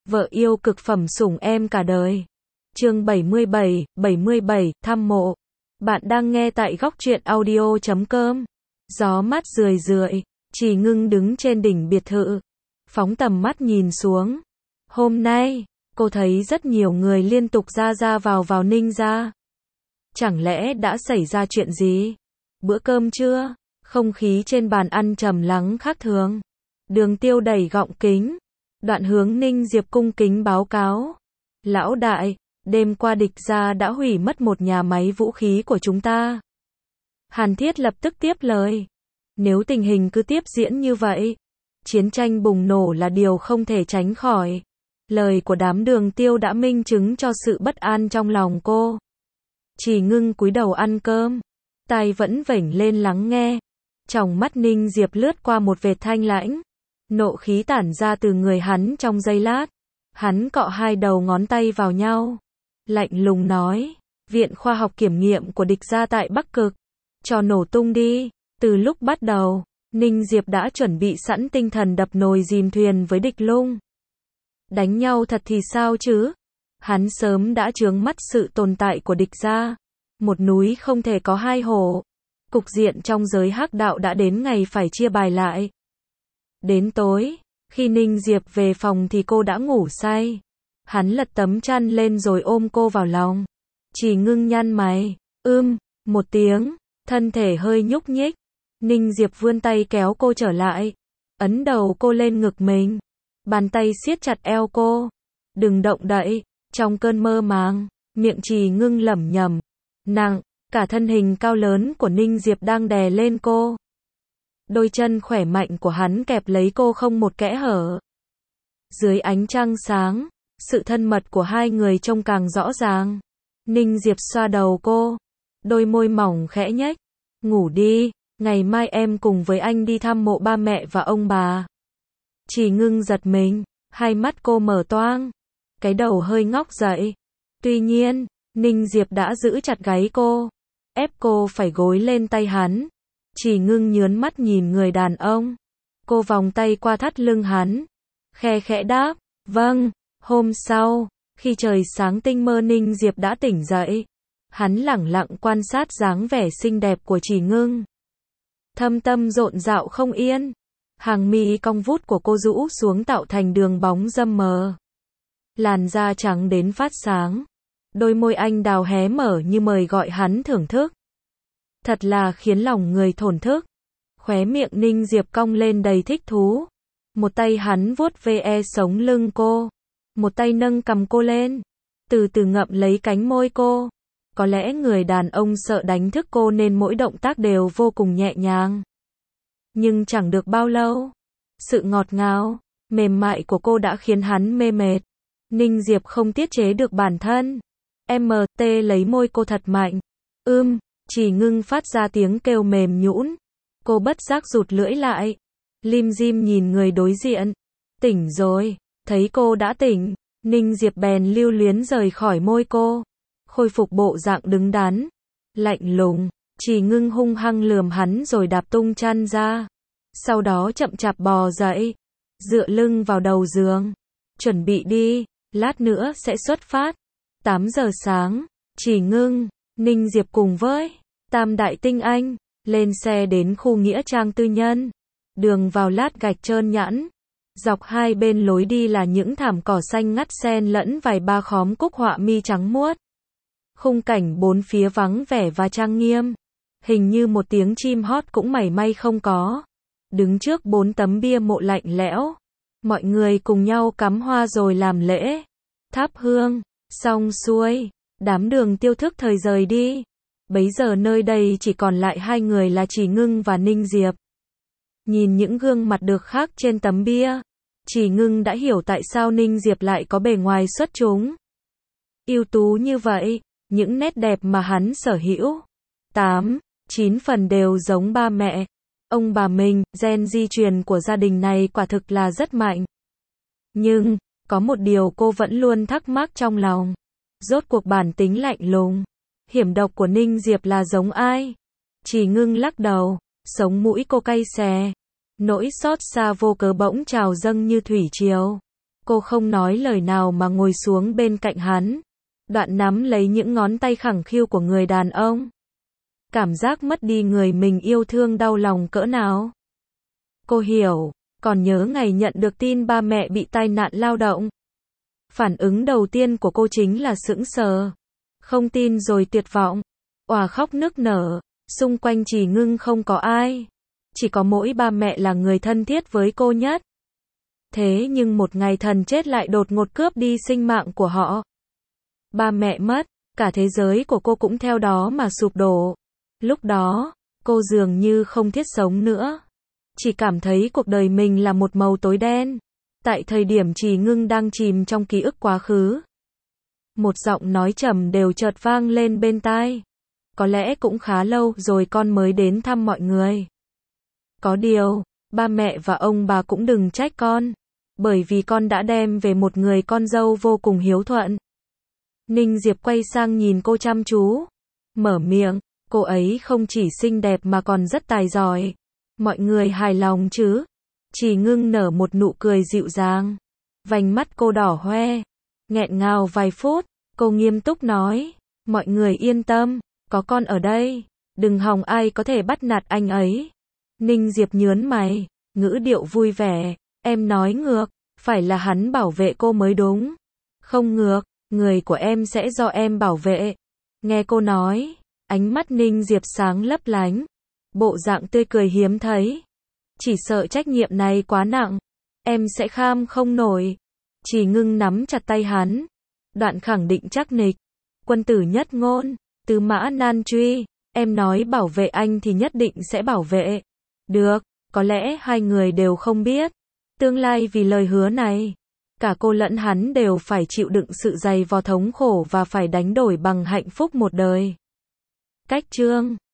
Vợ yêu cực phẩm sủng em cả đời. Chương 77, thăm mộ. Bạn đang nghe tại góc truyện audio.com. Gió mát rười rượi, Chỉ Ngưng đứng trên đỉnh biệt thự, phóng tầm mắt nhìn xuống. Hôm nay, cô thấy rất nhiều người liên tục ra vào Ninh gia. Chẳng lẽ đã xảy ra chuyện gì? Bữa cơm trưa, không khí trên bàn ăn trầm lắng khác thường. Đường Tiêu đẩy gọng kính, Đoạn Hướng Ninh Diệp cung kính báo cáo. Lão đại, đêm qua địch gia đã hủy mất một nhà máy vũ khí của chúng ta. Hàn Thiết lập tức tiếp lời. Nếu tình hình cứ tiếp diễn như vậy, chiến tranh bùng nổ là điều không thể tránh khỏi. Lời của đám Đường Tiêu đã minh chứng cho sự bất an trong lòng cô. Chỉ Ngưng cúi đầu ăn cơm, tai vẫn vểnh lên lắng nghe. Trong mắt Ninh Diệp lướt qua một vệt thanh lãnh. Nộ khí tản ra từ người hắn trong giây lát. Hắn cọ hai đầu ngón tay vào nhau, lạnh lùng nói, Viện Khoa học Kiểm nghiệm của địch gia tại Bắc Cực, cho nổ tung đi. Từ lúc bắt đầu, Ninh Diệp đã chuẩn bị sẵn tinh thần đập nồi dìm thuyền với địch Lung. Đánh nhau thật thì sao chứ? Hắn sớm đã chướng mắt sự tồn tại của địch gia. Một núi không thể có hai hổ. Cục diện trong giới hắc đạo đã đến ngày phải chia bài lại. Đến tối, khi Ninh Diệp về phòng thì cô đã ngủ say. Hắn lật tấm chăn lên rồi ôm cô vào lòng. Chỉ Ngưng nhăn mày, một tiếng, thân thể hơi nhúc nhích. Ninh Diệp vươn tay kéo cô trở lại, ấn đầu cô lên ngực mình. Bàn tay siết chặt eo cô. Đừng động đậy. Trong cơn mơ màng, miệng Chỉ Ngưng lẩm nhẩm. Nặng, cả thân hình cao lớn của Ninh Diệp đang đè lên cô. Đôi chân khỏe mạnh của hắn kẹp lấy cô không một kẽ hở. Dưới ánh trăng sáng, sự thân mật của hai người trông càng rõ ràng. Ninh Diệp xoa đầu cô, đôi môi mỏng khẽ nhếch. Ngủ đi, ngày mai em cùng với anh đi thăm mộ ba mẹ và ông bà. Chỉ Ngưng giật mình, hai mắt cô mở toang, cái đầu hơi ngóc dậy. Tuy nhiên, Ninh Diệp đã giữ chặt gáy cô, ép cô phải gối lên tay hắn. Chỉ Ngưng nhớn mắt nhìn người đàn ông. Cô vòng tay qua thắt lưng hắn, khe khẽ đáp, vâng. Hôm sau, khi trời sáng tinh mơ Ninh Diệp đã tỉnh dậy. Hắn lẳng lặng quan sát dáng vẻ xinh đẹp của Chỉ Ngưng. Thâm tâm rộn rạo không yên. Hàng mi cong vút của cô rũ xuống tạo thành đường bóng râm mờ. Làn da trắng đến phát sáng. Đôi môi anh đào hé mở như mời gọi hắn thưởng thức. Thật là khiến lòng người thổn thức. Khóe miệng Ninh Diệp cong lên đầy thích thú. Một tay hắn vuốt ve sống lưng cô. Một tay nâng cằm cô lên. Từ từ ngậm lấy cánh môi cô. Có lẽ người đàn ông sợ đánh thức cô nên mỗi động tác đều vô cùng nhẹ nhàng. Nhưng chẳng được bao lâu, sự ngọt ngào, mềm mại của cô đã khiến hắn mê mệt. Ninh Diệp không tiết chế được bản thân. MT lấy môi cô thật mạnh. Chỉ Ngưng phát ra tiếng kêu mềm nhũn. Cô bất giác rụt lưỡi lại. Lim dim nhìn người đối diện. Tỉnh rồi. Thấy cô đã tỉnh, Ninh Diệp bèn lưu luyến rời khỏi môi cô. Khôi phục bộ dạng đứng đắn, lạnh lùng. Chỉ Ngưng hung hăng lườm hắn rồi đạp tung chăn ra. Sau đó chậm chạp bò dậy, dựa lưng vào đầu giường. Chuẩn bị đi, lát nữa sẽ xuất phát. 8 giờ sáng, Chỉ Ngưng, Ninh Diệp cùng với Tam Đại Tinh Anh lên xe đến khu nghĩa trang tư nhân. Đường vào lát gạch trơn nhẵn. Dọc hai bên lối đi là những thảm cỏ xanh ngắt xen lẫn vài ba khóm cúc họa mi trắng muốt. Khung cảnh bốn phía vắng vẻ và trang nghiêm. Hình như một tiếng chim hót cũng mảy may không có. Đứng trước 4 tấm bia mộ lạnh lẽo. Mọi người cùng nhau cắm hoa rồi làm lễ. Thắp hương, xong xuôi, đám Đường Tiêu thức thời rời đi. Bấy giờ nơi đây chỉ còn lại hai người là Chỉ Ngưng và Ninh Diệp. Nhìn những gương mặt được khắc trên tấm bia, Chỉ Ngưng đã hiểu tại sao Ninh Diệp lại có bề ngoài xuất chúng. Ưu tú như vậy, những nét đẹp mà hắn sở hữu. 8-9 phần đều giống ba mẹ, ông bà mình, gen di truyền của gia đình này quả thực là rất mạnh. Nhưng, có một điều cô vẫn luôn thắc mắc trong lòng. Rốt cuộc bản tính lạnh lùng, hiểm độc của Ninh Diệp là giống ai? Chỉ Ngưng lắc đầu, sống mũi cô cay xè. Nỗi xót xa vô cớ bỗng trào dâng như thủy triều. Cô không nói lời nào mà ngồi xuống bên cạnh hắn. Đoạn nắm lấy những ngón tay khẳng khiu của người đàn ông. Cảm giác mất đi người mình yêu thương đau lòng cỡ nào. Cô hiểu, còn nhớ ngày nhận được tin ba mẹ bị tai nạn lao động. Phản ứng đầu tiên của cô chính là sững sờ, không tin rồi tuyệt vọng, òa khóc nức nở, xung quanh Chỉ Ngưng không có ai. Chỉ có mỗi ba mẹ là người thân thiết với cô nhất. Thế nhưng một ngày thần chết lại đột ngột cướp đi sinh mạng của họ. Ba mẹ mất, cả thế giới của cô cũng theo đó mà sụp đổ. Lúc đó, cô dường như không thiết sống nữa. Chỉ cảm thấy cuộc đời mình là một màu tối đen. Tại thời điểm Chỉ Ngưng đang chìm trong ký ức quá khứ, một giọng nói trầm đều chợt vang lên bên tai. Có lẽ cũng khá lâu rồi con mới đến thăm mọi người. Có điều, ba mẹ và ông bà cũng đừng trách con. Bởi vì con đã đem về một người con dâu vô cùng hiếu thuận. Ninh Diệp quay sang nhìn cô chăm chú. Mở miệng, cô ấy không chỉ xinh đẹp mà còn rất tài giỏi. Mọi người hài lòng chứ? Chỉ Ngưng nở một nụ cười dịu dàng. Vành mắt cô đỏ hoe. Nghẹn ngào vài phút, cô nghiêm túc nói. Mọi người yên tâm, có con ở đây. Đừng hòng ai có thể bắt nạt anh ấy. Ninh Diệp nhớn mày, ngữ điệu vui vẻ. Em nói ngược, phải là hắn bảo vệ cô mới đúng. Không ngược, người của em sẽ do em bảo vệ. Nghe cô nói, ánh mắt Ninh Diệp sáng lấp lánh. Bộ dạng tươi cười hiếm thấy. Chỉ sợ trách nhiệm này quá nặng, em sẽ kham không nổi. Chỉ Ngưng nắm chặt tay hắn. Đoạn khẳng định chắc nịch. Quân tử nhất ngôn, tứ mã nan truy. Em nói bảo vệ anh thì nhất định sẽ bảo vệ. Được, có lẽ hai người đều không biết. Tương lai vì lời hứa này, cả cô lẫn hắn đều phải chịu đựng sự dày vò thống khổ và phải đánh đổi bằng hạnh phúc một đời. Cách chương